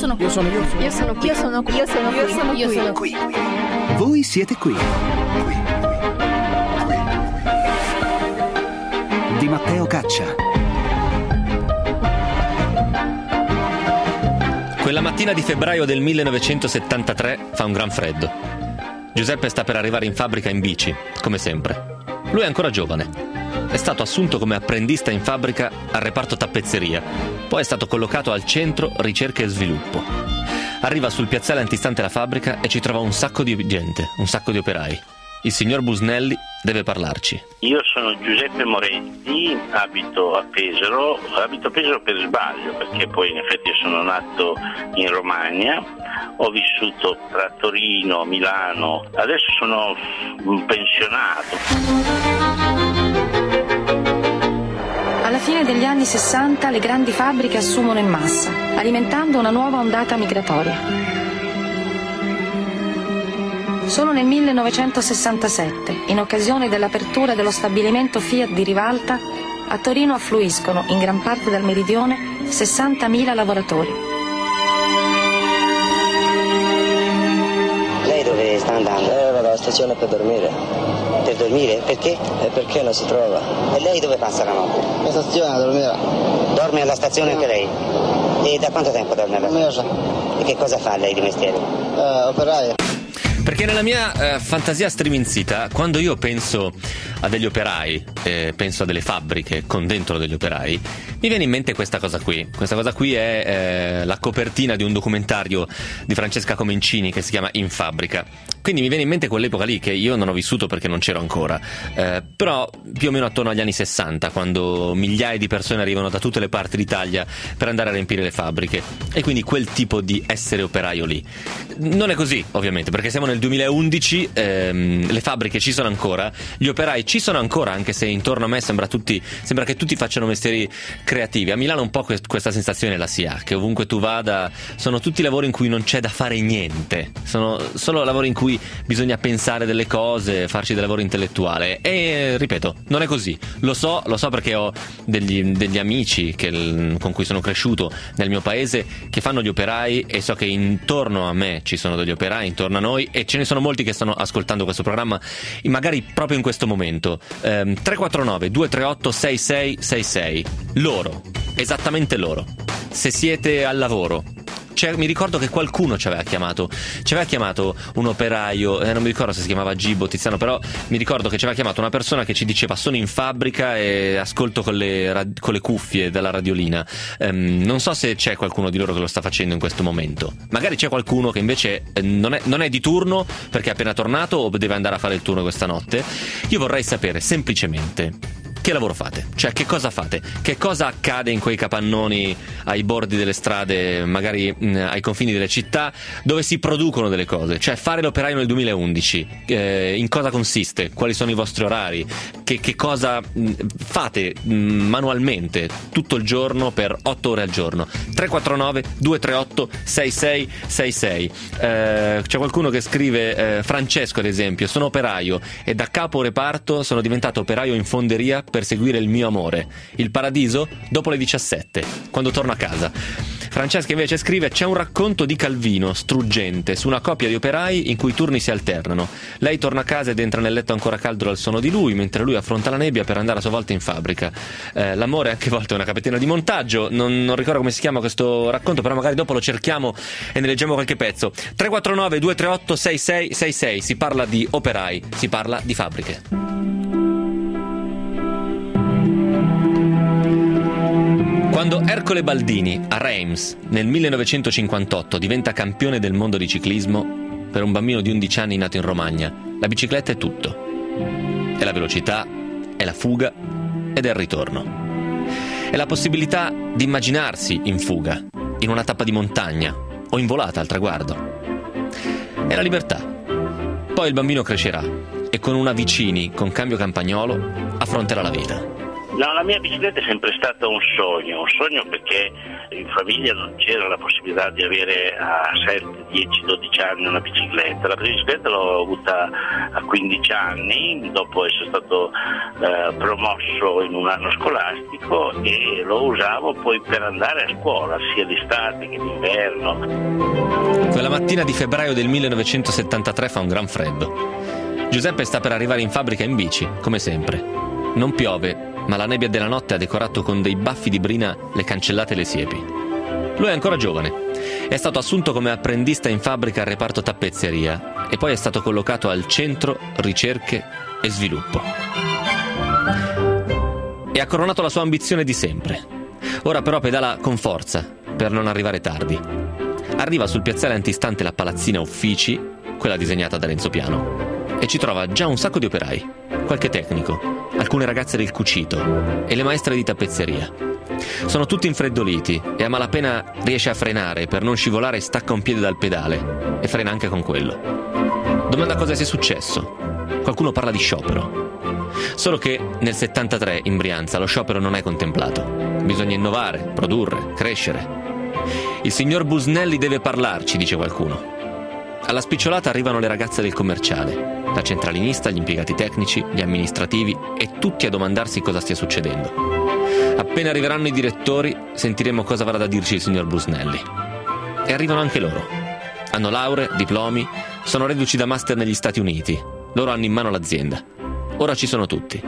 sono qui. Io sono qui. Io sono qui. Io sono qui. Io sono qui. Io sono qui. Voi siete qui. Di Matteo Caccia. Quella mattina di febbraio del 1973 fa un gran freddo. Giuseppe sta per arrivare in fabbrica in bici, come sempre. Lui è ancora giovane. È stato assunto come apprendista in fabbrica al reparto tappezzeria, poi è stato collocato al centro ricerca e sviluppo. Arriva sul piazzale antistante la fabbrica e ci trova un sacco di gente, un sacco di operai. Il signor Busnelli deve parlarci. Io sono Giuseppe Moretti, abito a Pesaro per sbaglio, perché poi in effetti sono nato in Romagna, ho vissuto tra Torino, Milano, adesso sono un pensionato. Alla fine degli anni 60 le grandi fabbriche assumono in massa, alimentando una nuova ondata migratoria. Solo nel 1967, in occasione dell'apertura dello stabilimento Fiat di Rivalta, a Torino affluiscono, in gran parte dal meridione, 60.000 lavoratori. Lei dove sta andando? Vado alla stazione per dormire. Per dormire? Perché? Perché non si trova. E lei dove passa la notte? La stazione a dormire. Dorme alla stazione anche lei? E da quanto tempo dorme alla stazione? Un mese. E che cosa fa lei di mestiere? Operaio. Perché nella mia fantasia striminzita, quando io penso a degli operai, penso a delle fabbriche con dentro degli operai, mi viene in mente questa cosa qui. Questa cosa qui è la copertina di un documentario di Francesca Comencini che si chiama In Fabbrica. Quindi mi viene in mente quell'epoca lì che io non ho vissuto perché non c'ero ancora, però più o meno attorno agli anni 60, quando migliaia di persone arrivano da tutte le parti d'Italia per andare a riempire le fabbriche, e quindi quel tipo di essere operaio lì. Non è così, ovviamente, perché siamo nel 2011, le fabbriche ci sono ancora, gli operai ci sono ancora, anche se intorno a me sembra che tutti facciano mestieri creativi. A Milano un po' questa sensazione la si ha, che ovunque tu vada sono tutti lavori in cui non c'è da fare niente, sono solo lavori in cui bisogna pensare delle cose, farci del lavoro intellettuale. E ripeto, non è così, lo so perché ho degli amici con cui sono cresciuto nel mio paese che fanno gli operai, e so che intorno a me ci sono degli operai, intorno a noi, e ce ne sono molti che stanno ascoltando questo programma magari proprio in questo momento. 349 238 6666, loro, esattamente loro, se siete al lavoro. Mi ricordo che qualcuno ci aveva chiamato un operaio, non mi ricordo se si chiamava Gibo Tiziano, però mi ricordo che ci aveva chiamato una persona che ci diceva: sono in fabbrica e ascolto con le cuffie dalla radiolina. Non so se c'è qualcuno di loro che lo sta facendo in questo momento. Magari c'è qualcuno che invece non è di turno perché è appena tornato o deve andare a fare il turno questa notte. Io vorrei sapere semplicemente che lavoro fate, cioè che cosa fate, che cosa accade in quei capannoni ai bordi delle strade, magari ai confini delle città, dove si producono delle cose. Cioè, fare l'operaio nel 2011, in cosa consiste, quali sono i vostri orari, che cosa fate manualmente tutto il giorno per 8 ore al giorno. 349 238 6666. C'è qualcuno che scrive, Francesco ad esempio: sono operaio e da capo reparto sono diventato operaio in fonderia per seguire il mio amore, il paradiso dopo le 17, quando torno a casa. Francesca invece scrive: c'è un racconto di Calvino struggente su una coppia di operai in cui i turni si alternano. Lei torna a casa ed entra nel letto ancora caldo al suono di lui, mentre lui affronta la nebbia per andare a sua volta in fabbrica. L'amore anche a volte è una capetina di montaggio. Non ricordo come si chiama questo racconto, però magari dopo lo cerchiamo e ne leggiamo qualche pezzo. 349 238 6666. Si parla di operai, si parla di fabbriche. Quando Ercole Baldini a Reims nel 1958 diventa campione del mondo di ciclismo, per un bambino di 11 anni nato in Romagna, la bicicletta è tutto. È la velocità, è la fuga ed è il ritorno. È la possibilità di immaginarsi in fuga, in una tappa di montagna o in volata al traguardo. È la libertà. Poi il bambino crescerà e con una Vicini con cambio campagnolo affronterà la vita. No, la mia bicicletta è sempre stata un sogno perché In famiglia non c'era la possibilità di avere a 7, 10, 12 anni una bicicletta. La prima bicicletta l'ho avuta a 15 anni, dopo essere stato promosso in un anno scolastico, e lo usavo poi per andare a scuola, sia d'estate che d'inverno. Quella mattina di febbraio del 1973 fa un gran freddo. Giuseppe sta per arrivare in fabbrica in bici, come sempre. Non piove, ma la nebbia della notte ha decorato con dei baffi di brina le cancellate e le siepi. Lui è ancora giovane. È stato assunto come apprendista in fabbrica al reparto tappezzeria e poi è stato collocato al centro ricerche e sviluppo. E ha coronato la sua ambizione di sempre. Ora però pedala con forza per non arrivare tardi. Arriva sul piazzale antistante la palazzina Uffici, quella disegnata da Renzo Piano, e ci trova già un sacco di operai, qualche tecnico, alcune ragazze del cucito e le maestre di tappezzeria. Sono tutti infreddoliti e a malapena riesce a frenare per non scivolare, stacca un piede dal pedale e frena anche con quello. Domanda cosa sia successo. Qualcuno parla di sciopero. Solo che nel 73 in Brianza lo sciopero non è contemplato. Bisogna innovare, produrre, crescere. Il signor Busnelli deve parlarci, dice qualcuno. Alla spicciolata arrivano le ragazze del commerciale, la centralinista, gli impiegati tecnici, gli amministrativi e tutti a domandarsi cosa stia succedendo. Appena arriveranno i direttori sentiremo cosa avrà da dirci il signor Busnelli. E arrivano anche loro. Hanno lauree, diplomi, sono reduci da master negli Stati Uniti. Loro hanno in mano l'azienda. Ora ci sono tutti.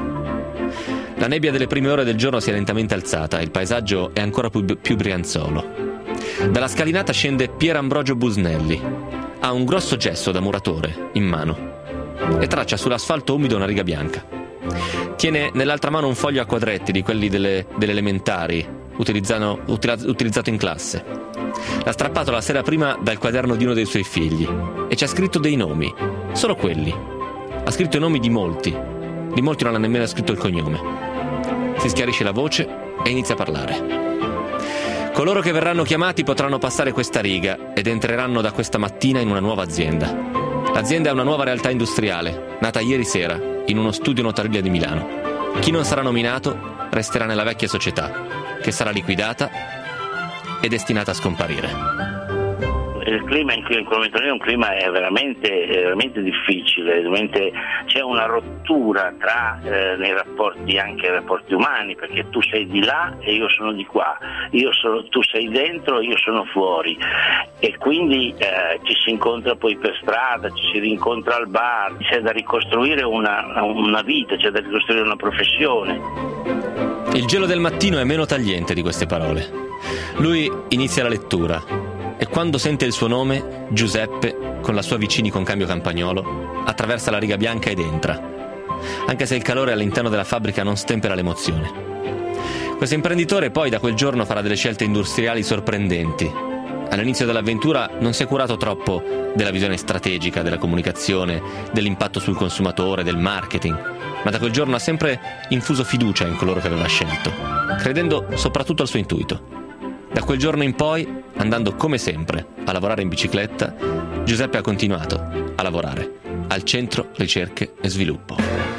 La nebbia delle prime ore del giorno si è lentamente alzata e il paesaggio è ancora più brianzolo. Dalla scalinata scende Pier Ambrogio Busnelli. Ha un grosso gesso da muratore in mano e traccia sull'asfalto umido una riga bianca. Tiene nell'altra mano un foglio a quadretti di quelli delle elementari utilizzato in classe. L'ha strappato la sera prima dal quaderno di uno dei suoi figli e ci ha scritto dei nomi, solo quelli. Ha scritto i nomi di molti non ha nemmeno scritto il cognome. Si schiarisce la voce e inizia a parlare. Coloro che verranno chiamati potranno passare questa riga ed entreranno da questa mattina in una nuova azienda. L'azienda è una nuova realtà industriale, nata ieri sera, in uno studio notarile di Milano. Chi non sarà nominato resterà nella vecchia società, che sarà liquidata e destinata a scomparire. Il clima in quel momento lì è un clima veramente difficile, c'è una rottura tra nei rapporti, anche nei rapporti umani, perché tu sei di là e io sono di qua, tu sei dentro e io sono fuori, e quindi ci si incontra poi per strada, ci si rincontra al bar, c'è da ricostruire una vita, c'è da ricostruire una professione. Il gelo del mattino è meno tagliente di queste parole. Lui inizia la lettura e quando sente il suo nome, Giuseppe, con la sua Vicini con cambio campagnolo, attraversa la riga bianca ed entra, anche se il calore all'interno della fabbrica non stempera l'emozione. Questo imprenditore poi da quel giorno farà delle scelte industriali sorprendenti. All'inizio dell'avventura non si è curato troppo della visione strategica, della comunicazione, dell'impatto sul consumatore, del marketing, ma da quel giorno ha sempre infuso fiducia in coloro che aveva scelto, credendo soprattutto al suo intuito. Da quel giorno in poi, andando come sempre a lavorare in bicicletta, Giuseppe ha continuato a lavorare al Centro Ricerche e Sviluppo.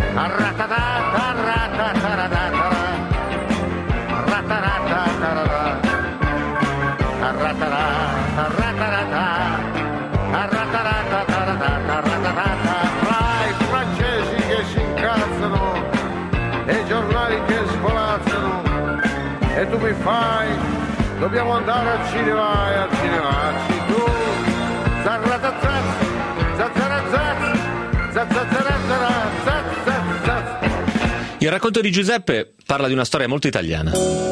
Fra i francesi che si incazzano e i giornali che svolazzano e tu mi fai... Dobbiamo andare al cinema e al cinemacci tu zarratazzaz, zazzarazaz, zazzarazaz. Il racconto di Giuseppe parla di una storia molto italiana.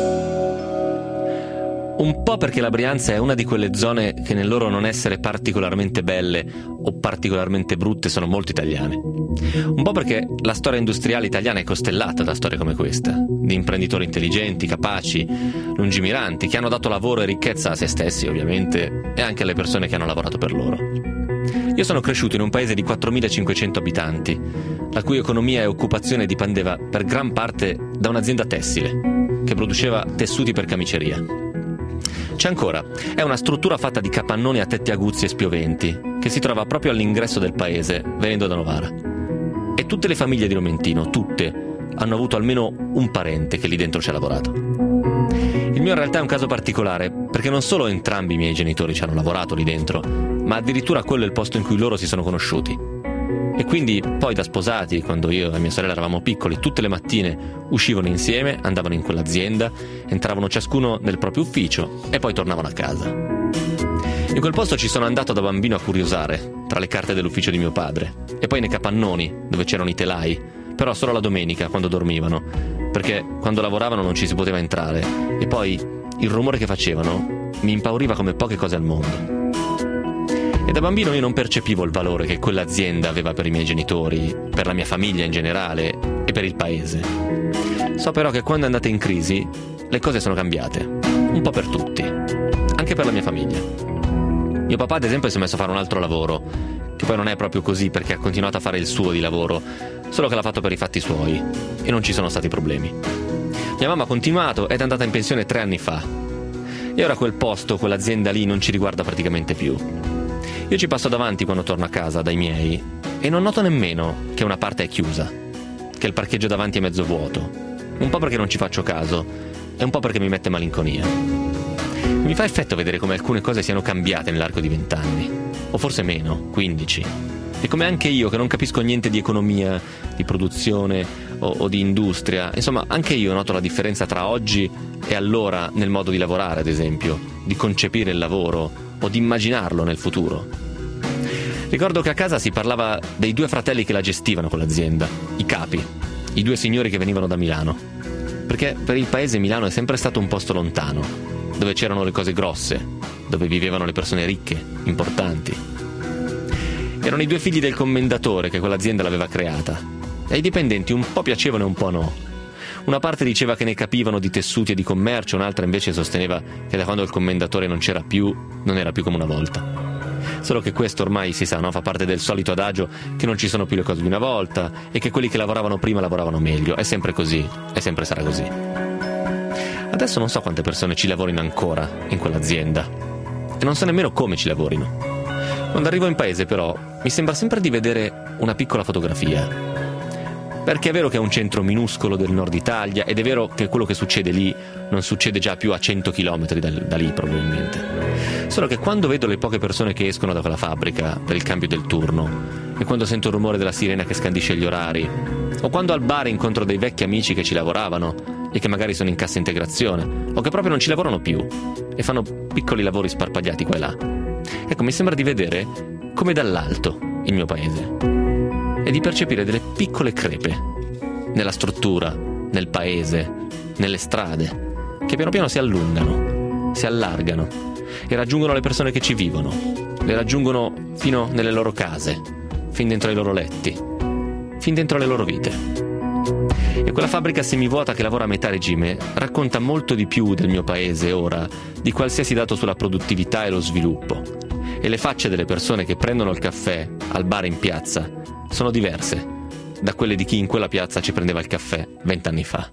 Un po' perché la Brianza è una di quelle zone che nel loro non essere particolarmente belle o particolarmente brutte sono molto italiane. Un po' perché la storia industriale italiana è costellata da storie come questa, di imprenditori intelligenti, capaci, lungimiranti, che hanno dato lavoro e ricchezza a se stessi ovviamente e anche alle persone che hanno lavorato per loro. Io sono cresciuto in un paese di 4.500 abitanti, la cui economia e occupazione dipendeva per gran parte da un'azienda tessile che produceva tessuti per camiceria. C'è ancora, è una struttura fatta di capannoni a tetti aguzzi e spioventi che si trova proprio all'ingresso del paese, venendo da Novara. E tutte le famiglie di Nomentino, tutte, hanno avuto almeno un parente che lì dentro ci ha lavorato. Il Il mio in realtà è un caso particolare, perché non solo entrambi i miei genitori ci hanno lavorato lì dentro, ma addirittura quello è il posto in cui loro si sono conosciuti. E quindi poi da sposati, quando io e mia sorella eravamo piccoli, tutte le mattine uscivano insieme, andavano in quell'azienda, entravano ciascuno nel proprio ufficio e poi tornavano a casa. In quel posto ci sono andato da bambino a curiosare, tra le carte dell'ufficio di mio padre, e poi nei capannoni, dove c'erano i telai, però solo la domenica, quando dormivano, perché quando lavoravano non ci si poteva entrare, e poi il rumore che facevano mi impauriva come poche cose al mondo. E da bambino io non percepivo il valore che quell'azienda aveva per i miei genitori, per la mia famiglia in generale e per il paese. So però che quando è andata in crisi, le cose sono cambiate, un po' per tutti, anche per la mia famiglia. Mio papà ad esempio si è messo a fare un altro lavoro, che poi non è proprio così perché ha continuato a fare il suo di lavoro, solo che l'ha fatto per i fatti suoi, e non ci sono stati problemi. Mia mamma ha continuato ed è andata in pensione 3 anni fa, e ora quel posto, quell'azienda lì non ci riguarda praticamente più. Io ci passo davanti quando torno a casa dai miei e non noto nemmeno che una parte è chiusa, che il parcheggio davanti è mezzo vuoto, un po' perché non ci faccio caso e un po' perché mi mette malinconia. Mi fa effetto vedere come alcune cose siano cambiate nell'arco di 20 anni, o forse meno, 15, e come anche io, che non capisco niente di economia, di produzione o di industria, insomma anche io noto la differenza tra oggi e allora nel modo di lavorare, ad esempio, di concepire il lavoro o di immaginarlo nel futuro. Ricordo che a casa si parlava dei 2 fratelli che la gestivano quell'azienda, i capi, i 2 signori che venivano da Milano, perché per il paese Milano è sempre stato un posto lontano, dove c'erano le cose grosse, dove vivevano le persone ricche, importanti. Erano i 2 figli del commendatore che quell'azienda l'aveva creata, e ai dipendenti un po' piacevano e un po' no. Una parte diceva che ne capivano di tessuti e di commercio, un'altra invece sosteneva che da quando il commendatore non c'era più, non era più come una volta. Solo che questo ormai si sa, no? Fa parte del solito adagio che non ci sono più le cose di una volta e che quelli che lavoravano prima lavoravano meglio. È sempre così, e sempre sarà così. Adesso non so quante persone ci lavorino ancora in quell'azienda e non so nemmeno come ci lavorino. Quando arrivo in paese però mi sembra sempre di vedere una piccola fotografia. Perché è vero che è un centro minuscolo del nord Italia ed è vero che quello che succede lì non succede già più a 100 chilometri da lì probabilmente. Solo che quando vedo le poche persone che escono da quella fabbrica per il cambio del turno, e quando sento il rumore della sirena che scandisce gli orari, o quando al bar incontro dei vecchi amici che ci lavoravano e che magari sono in cassa integrazione, o che proprio non ci lavorano più e fanno piccoli lavori sparpagliati qua e là, ecco, mi sembra di vedere come dall'alto il mio paese e di percepire delle piccole crepe nella struttura, nel paese, nelle strade, che piano piano si allungano, si allargano e raggiungono le persone che ci vivono, le raggiungono fino nelle loro case, fin dentro i loro letti, fin dentro le loro vite. E quella fabbrica semivuota che lavora a metà regime racconta molto di più del mio paese ora di qualsiasi dato sulla produttività e lo sviluppo. E le facce delle persone che prendono il caffè al bar in piazza sono diverse da quelle di chi in quella piazza ci prendeva il caffè 20 anni fa.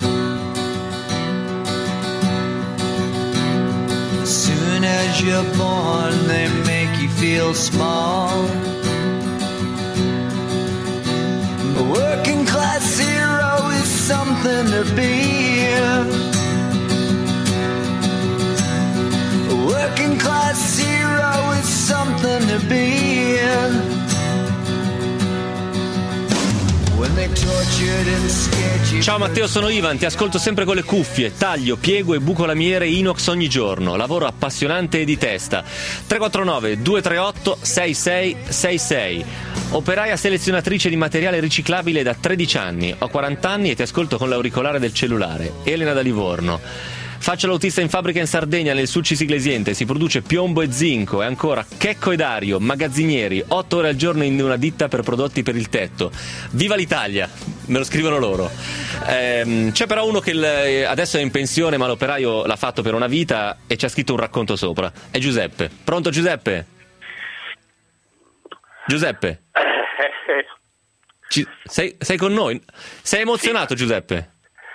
Soon as you're born, they make you feel small. A working class hero is something to be. A working class hero is something to be. Ciao Matteo, sono Ivan, ti ascolto sempre con le cuffie, taglio, piego e buco lamiere inox ogni giorno, lavoro appassionante e di testa. 349 238 6666. Operaia selezionatrice di materiale riciclabile da 13 anni, ho 40 anni e ti ascolto con l'auricolare del cellulare. Elena da Livorno. Faccio l'autista in fabbrica in Sardegna, nel Sulcis Iglesiente, si produce piombo e zinco, e ancora Checco e Dario, magazzinieri, 8 ore al giorno in una ditta per prodotti per il tetto. Viva l'Italia! Me lo scrivono loro. C'è però uno che adesso è in pensione, ma l'operaio l'ha fatto per una vita e ci ha scritto un racconto sopra. È Giuseppe. Pronto Giuseppe? Giuseppe? Sei con noi? Sei emozionato Giuseppe?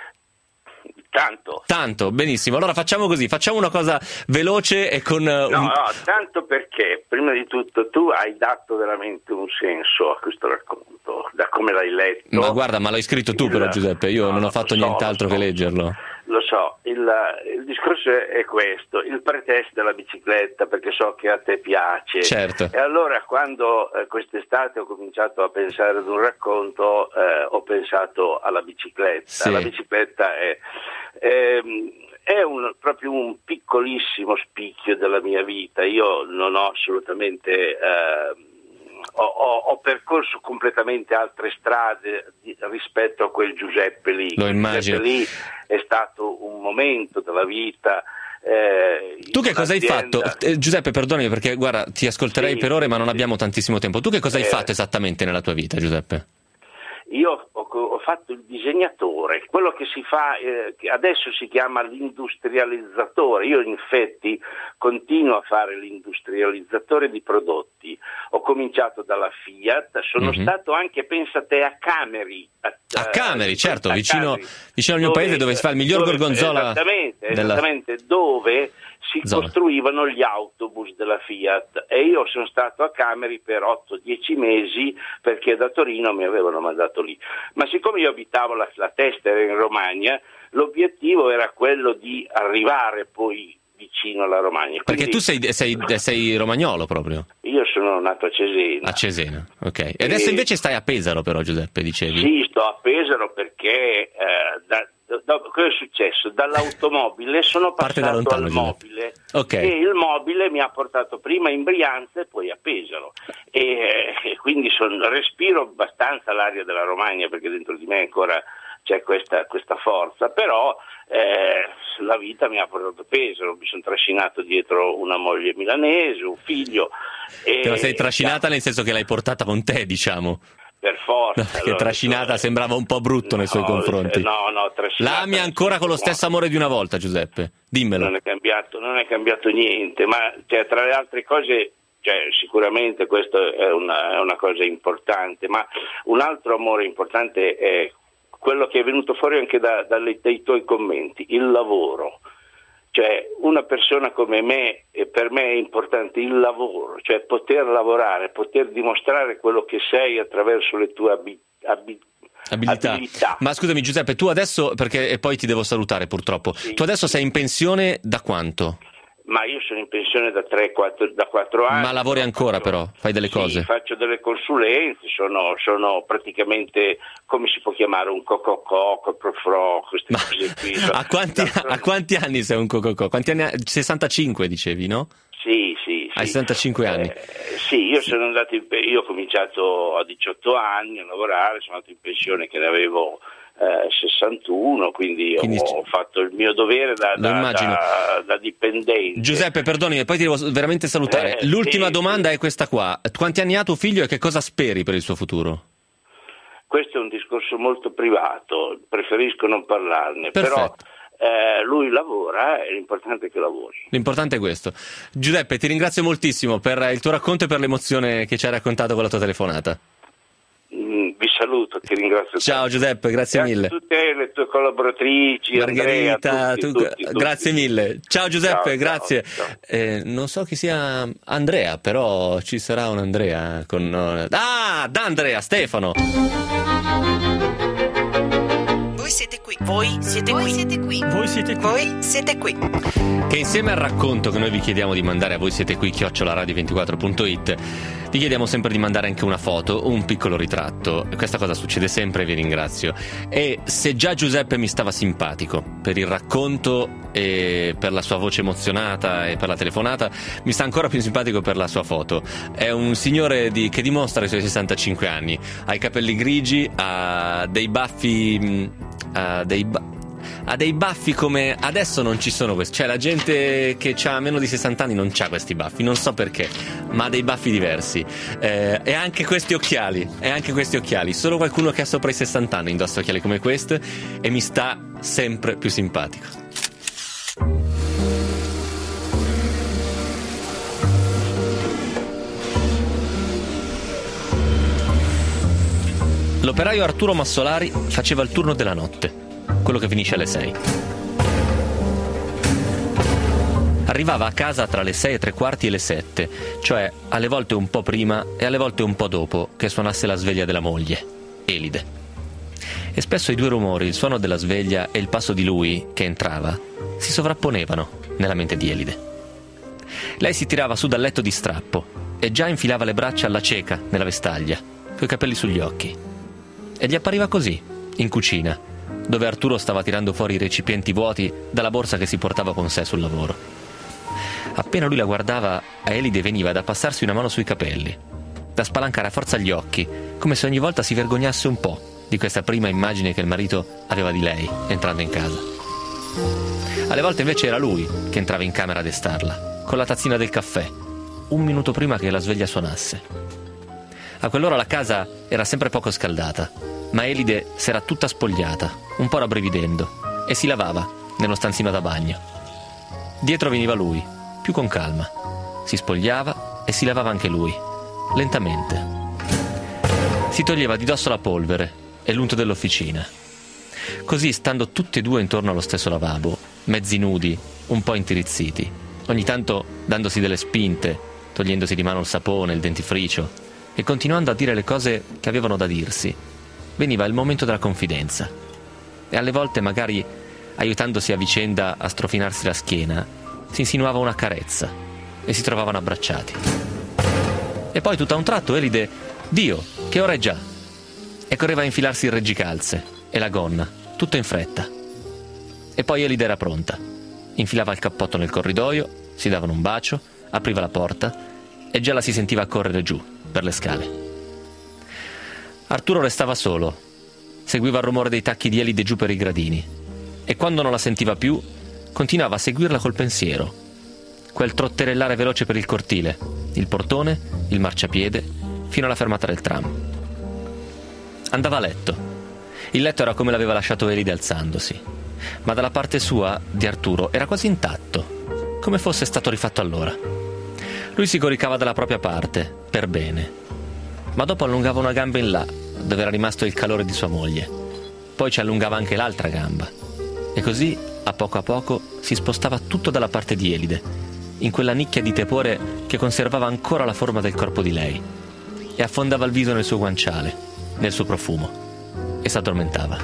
Tanto, benissimo. Allora facciamo così, facciamo una cosa veloce e con... No, tanto perché, prima di tutto, tu hai dato veramente un senso a questo racconto, da come l'hai letto. Ma guarda, ma l'hai scritto tu però Giuseppe, io non ho fatto nient'altro che leggerlo. Lo so, il discorso è questo, il pretesto della bicicletta, perché so che a te piace. Certo. E allora quando quest'estate ho cominciato a pensare ad un racconto, ho pensato alla bicicletta. Sì. La bicicletta è proprio un piccolissimo spicchio della mia vita. Io non ho assolutamente... Ho percorso completamente altre strade rispetto a quel Giuseppe lì. Lo immagino. Giuseppe lì è stato un momento della vita. Tu che cosa hai fatto? Giuseppe, perdonami perché guarda, ti ascolterei per ore ma non abbiamo tantissimo tempo. Tu che cosa hai fatto esattamente nella tua vita, Giuseppe? Io ho fatto il disegnatore, quello che si fa, che adesso si chiama l'industrializzatore. Io in effetti continuo a fare l'industrializzatore di prodotti. Ho cominciato dalla Fiat, sono stato anche, pensa te, a Cameri. A Cameri, certo, vicino al mio paese dove si fa il miglior gorgonzola. Esattamente, dove si costruivano gli autobus della Fiat, e io sono stato a Cameri per 8-10 mesi perché da Torino mi avevano mandato lì. Ma siccome io abitavo, la testa era in Romagna, l'obiettivo era quello di arrivare poi vicino alla Romagna. Perché tu sei romagnolo proprio? Io sono nato a Cesena. A Cesena, ok. E adesso invece stai a Pesaro però, Giuseppe, dicevi? Sì, sto a Pesaro perché cosa è successo? Dall'automobile sono passato al mobile. Okay. E il mobile mi ha portato prima in Brianza e poi a Pesaro. E quindi respiro abbastanza l'aria della Romagna perché dentro di me ancora c'è questa forza, però la vita mi ha portato a Pesaro, mi sono trascinato dietro una moglie milanese, un figlio. Te la sei trascinata nel senso che l'hai portata con te, diciamo? Per forza. No, perché trascinata sembrava un po' brutto nei suoi confronti. No, trascinata. L'ami ancora con lo stesso amore di una volta, Giuseppe? Dimmelo. Non è cambiato niente, ma tra le altre cose... sicuramente questa è una cosa importante, ma un altro amore importante è quello che è venuto fuori anche dai tuoi commenti, il lavoro. Cioè, una persona come me, per me è importante il lavoro, cioè poter lavorare, poter dimostrare quello che sei attraverso le tue abilità. Ma scusami Giuseppe, tu adesso, perché poi ti devo salutare purtroppo, tu adesso sei in pensione da quanto? Ma io sono in pensione da 4 anni. Ma lavori ancora però? Fai delle cose? Sì, faccio delle consulenze, sono praticamente, come si può chiamare, un cococò, coprofro, queste cose qui. A quanti anni sei un cococò? Quanti anni? 65 dicevi, no? Sì. Hai 65 anni? Sì, io ho cominciato a 18 anni a lavorare, sono andato in pensione che ne avevo 61, quindi ho fatto il mio dovere da dipendente. Giuseppe, perdoni, poi ti devo veramente salutare. L'ultima domanda è questa qua: quanti anni ha tuo figlio e che cosa speri per il suo futuro? Questo è un discorso molto privato, preferisco non parlarne. Perfetto. Però lui lavora e l'importante è che lavori. L'importante è questo. Giuseppe, ti ringrazio moltissimo per il tuo racconto e per l'emozione che ci hai raccontato con la tua telefonata. Vi saluto, ti ringrazio. Ciao Giuseppe, grazie mille. A tutte le tue collaboratrici, Margherita, Andrea, tutti. Grazie mille. Ciao Giuseppe, Ciao, grazie. ciao. Non so chi sia Andrea, però ci sarà un Andrea con noi. Ah, da Andrea, Stefano. Voi siete qui. Voi siete qui. Voi siete qui. Voi siete qui. Voi siete qui. Che insieme al racconto che noi vi chiediamo di mandare a voi siete qui @radio24.it vi chiediamo sempre di mandare anche una foto o un piccolo ritratto. Questa cosa succede sempre e vi ringrazio. E se già Giuseppe mi stava simpatico per il racconto e per la sua voce emozionata e per la telefonata, mi sta ancora più simpatico per la sua foto. È un signore che dimostra i suoi 65 anni, ha i capelli grigi, ha dei baffi, ha dei baffi come adesso non ci sono questi, cioè la gente che ha meno di 60 anni non c'ha questi baffi, non so perché, ma ha dei baffi diversi, e anche questi occhiali, solo qualcuno che ha sopra i 60 anni indossa occhiali come questo e mi sta sempre più simpatico. L'operaio Arturo Massolari faceva il turno della notte, quello che finisce alle 6. Arrivava a casa tra le 6:15 e le 7, cioè alle volte un po' prima e alle volte un po' dopo che suonasse la sveglia della moglie, Elide. E spesso i due rumori, il suono della sveglia e il passo di lui, che entrava, si sovrapponevano nella mente di Elide. Lei si tirava su dal letto di strappo e già infilava le braccia alla cieca nella vestaglia, coi capelli sugli occhi. E gli appariva così, in cucina, dove Arturo stava tirando fuori i recipienti vuoti dalla borsa che si portava con sé sul lavoro. Appena lui la guardava, a Elide veniva da passarsi una mano sui capelli, da spalancare a forza gli occhi, come se ogni volta si vergognasse un po' di questa prima immagine che il marito aveva di lei entrando in casa. Alle volte invece era lui che entrava in camera a destarla, con la tazzina del caffè, un minuto prima che la sveglia suonasse. A quell'ora la casa era sempre poco scaldata, ma Elide s'era tutta spogliata, un po' rabbrividendo, e si lavava nello stanzino da bagno. Dietro veniva lui, più con calma. Si spogliava e si lavava anche lui, lentamente. Si toglieva di dosso la polvere e l'unto dell'officina. Così, stando tutti e due intorno allo stesso lavabo, mezzi nudi, un po' intirizziti, ogni tanto dandosi delle spinte, togliendosi di mano il sapone, il dentifricio, e continuando a dire le cose che avevano da dirsi, veniva il momento della confidenza. E alle volte, magari aiutandosi a vicenda a strofinarsi la schiena, si insinuava una carezza e si trovavano abbracciati. E poi tutto a un tratto Elide: «Dio, che ora è già!» e correva a infilarsi il reggicalze e la gonna, tutto in fretta. E poi Elide era pronta. Infilava il cappotto nel corridoio, si davano un bacio, apriva la porta e già la si sentiva correre giù per le scale. Arturo restava solo, seguiva il rumore dei tacchi di Elide giù per i gradini e quando non la sentiva più continuava a seguirla col pensiero, quel trotterellare veloce per il cortile, il portone, il marciapiede, fino alla fermata del tram. Andava a letto. Il letto era come l'aveva lasciato Elide alzandosi, ma dalla parte sua, di Arturo, era quasi intatto, come fosse stato rifatto allora. Lui si coricava dalla propria parte, per bene, ma dopo allungava una gamba in là, dove era rimasto il calore di sua moglie. Poi ci allungava anche l'altra gamba. E così, a poco, si spostava tutto dalla parte di Elide, in quella nicchia di tepore che conservava ancora la forma del corpo di lei, e affondava il viso nel suo guanciale, nel suo profumo, e s'addormentava.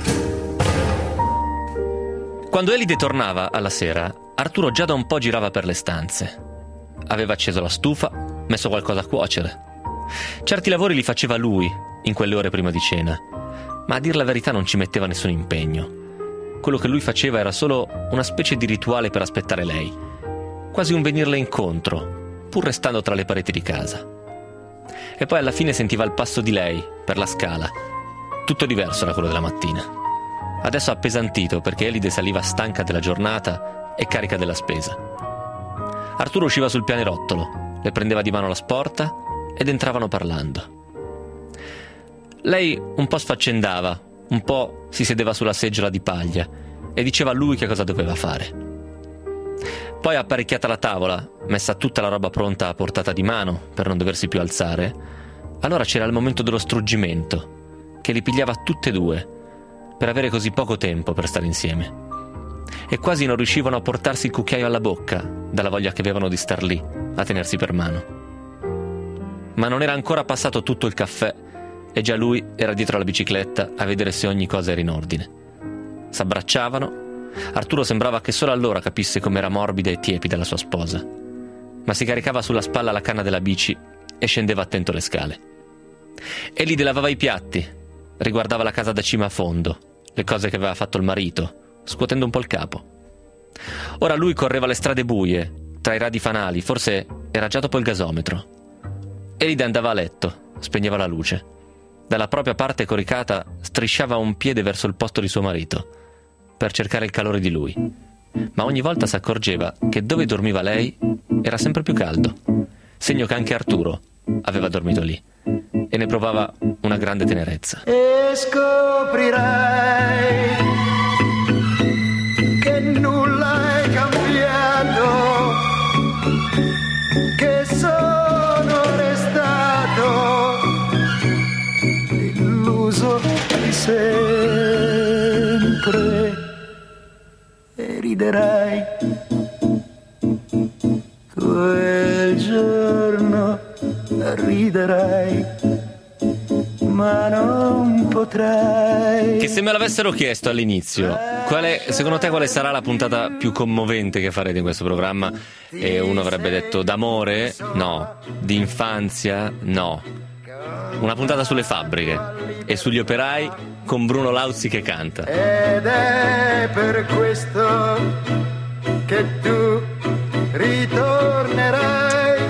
Quando Elide tornava alla sera, Arturo già da un po' girava per le stanze. Aveva acceso la stufa, messo qualcosa a cuocere. Certi lavori li faceva lui, in quelle ore prima di cena, ma a dir la verità non ci metteva nessun impegno. Quello che lui faceva era solo una specie di rituale per aspettare lei, quasi un venirle incontro, pur restando tra le pareti di casa. E poi alla fine sentiva il passo di lei per la scala, tutto diverso da quello della mattina. Adesso appesantito perché Elide saliva stanca della giornata e carica della spesa. Arturo usciva sul pianerottolo, le prendeva di mano la sporta ed entravano parlando. Lei un po' sfaccendava, un po' si sedeva sulla seggiola di paglia e diceva a lui che cosa doveva fare. Poi, apparecchiata la tavola, messa tutta la roba pronta a portata di mano per non doversi più alzare, allora c'era il momento dello struggimento, che li pigliava tutte e due, per avere così poco tempo per stare insieme. E quasi non riuscivano a portarsi il cucchiaio alla bocca, dalla voglia che avevano di star lì, a tenersi per mano. Ma non era ancora passato tutto il caffè, e già lui era dietro alla bicicletta a vedere se ogni cosa era in ordine. S'abbracciavano. Arturo sembrava che solo allora capisse com'era morbida e tiepida la sua sposa, ma si caricava sulla spalla la canna della bici e scendeva attento le scale. Elide lavava i piatti, riguardava la casa da cima a fondo, le cose che aveva fatto il marito, scuotendo un po' il capo. Ora lui correva le strade buie, tra i radi fanali, forse era già dopo il gasometro. Elide andava a letto, spegneva la luce. Dalla propria parte coricata strisciava un piede verso il posto di suo marito, per cercare il calore di lui, ma ogni volta si accorgeva che dove dormiva lei era sempre più caldo, segno che anche Arturo aveva dormito lì e ne provava una grande tenerezza. E scoprirai che nulla è cambiato, che sono restato illuso di sempre. E riderai quel giorno, riderai, ma non potrai. Che se me l'avessero chiesto all'inizio, secondo te quale sarà la puntata più commovente che farete in questo programma? E uno avrebbe detto d'amore? No. Di infanzia? No. Una puntata sulle fabbriche e sugli operai con Bruno Lauzi che canta. Ed è per questo che tu ritornerai.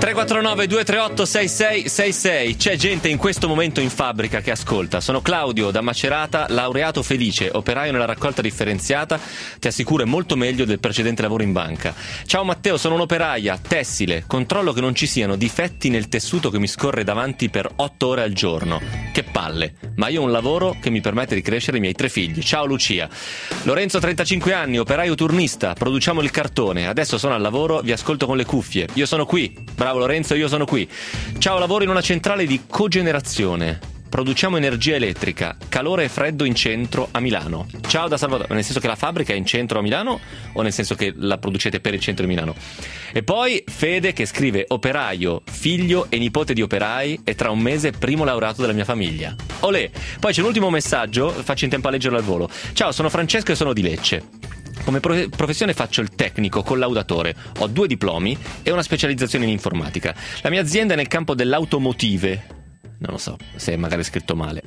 349-238-6666. C'è gente in questo momento in fabbrica che ascolta. Sono Claudio da Macerata, laureato felice, operaio nella raccolta differenziata. Ti assicuro è molto meglio del precedente lavoro in banca. Ciao Matteo, sono un'operaia tessile. Controllo che non ci siano difetti nel tessuto che mi scorre davanti per 8 ore al giorno. Che palle. Ma io ho un lavoro che mi permette di crescere i miei 3 figli. Ciao Lucia. Lorenzo, 35 anni, operaio turnista. Produciamo il cartone. Adesso sono al lavoro, vi ascolto con le cuffie. Io sono qui. Bravo Lorenzo, io sono qui. Ciao, lavoro in una centrale di cogenerazione. Produciamo energia elettrica, calore e freddo in centro a Milano. Ciao da Salvatore. Nel senso che la fabbrica è in centro a Milano o nel senso che la producete per il centro di Milano? E poi Fede che scrive operaio, figlio e nipote di operai e tra un mese primo laureato della mia famiglia. Olè. Poi c'è un ultimo messaggio, faccio in tempo a leggerlo al volo. Ciao, sono Francesco e sono di Lecce. Come professione faccio il tecnico collaudatore, ho 2 diplomi e una specializzazione in informatica. La mia azienda è nel campo dell'automotive. Non lo so se è magari scritto male.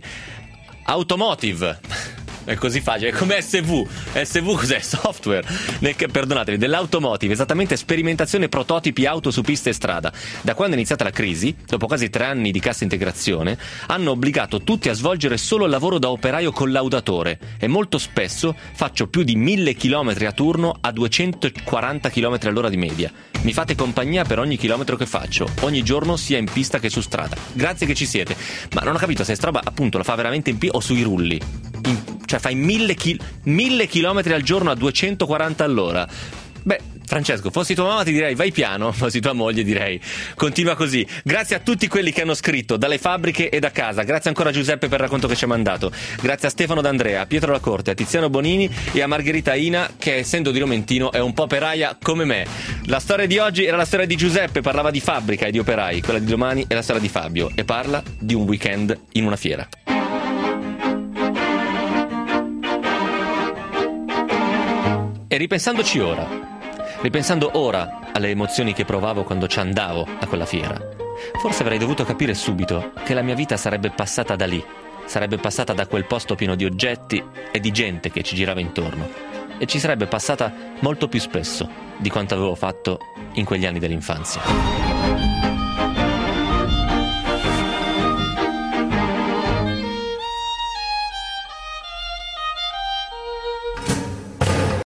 Automotive. È così facile, è come SV. SV cos'è? Software. Perdonatemi, dell'automotive, esattamente sperimentazione prototipi auto su piste e strada. Da quando è iniziata la crisi, dopo quasi 3 anni di cassa integrazione, hanno obbligato tutti a svolgere solo il lavoro da operaio collaudatore e molto spesso faccio più di 1000 km a turno a 240 km all'ora di media. Mi fate compagnia per ogni chilometro che faccio, ogni giorno sia in pista che su strada. Grazie che ci siete. Ma non ho capito se sta roba appunto la fa veramente in o sui rulli. Cioè fai 1000 chilometri al giorno a 240 all'ora. Beh, Francesco, fossi tua mamma ti direi vai piano, fossi tua moglie direi continua così. Grazie a tutti quelli che hanno scritto dalle fabbriche e da casa. Grazie ancora a Giuseppe per il racconto che ci ha mandato. Grazie a Stefano D'Andrea, a Pietro Lacorte, a Tiziano Bonini e a Margherita Ina che essendo di Romentino è un po' operaia come me. La storia di oggi era la storia di Giuseppe, parlava di fabbrica e di operai. Quella di domani è la storia di Fabio e parla di un weekend in una fiera. E ripensando ora alle emozioni che provavo quando ci andavo a quella fiera, forse avrei dovuto capire subito che la mia vita sarebbe passata da lì, sarebbe passata da quel posto pieno di oggetti e di gente che ci girava intorno, e ci sarebbe passata molto più spesso di quanto avevo fatto in quegli anni dell'infanzia.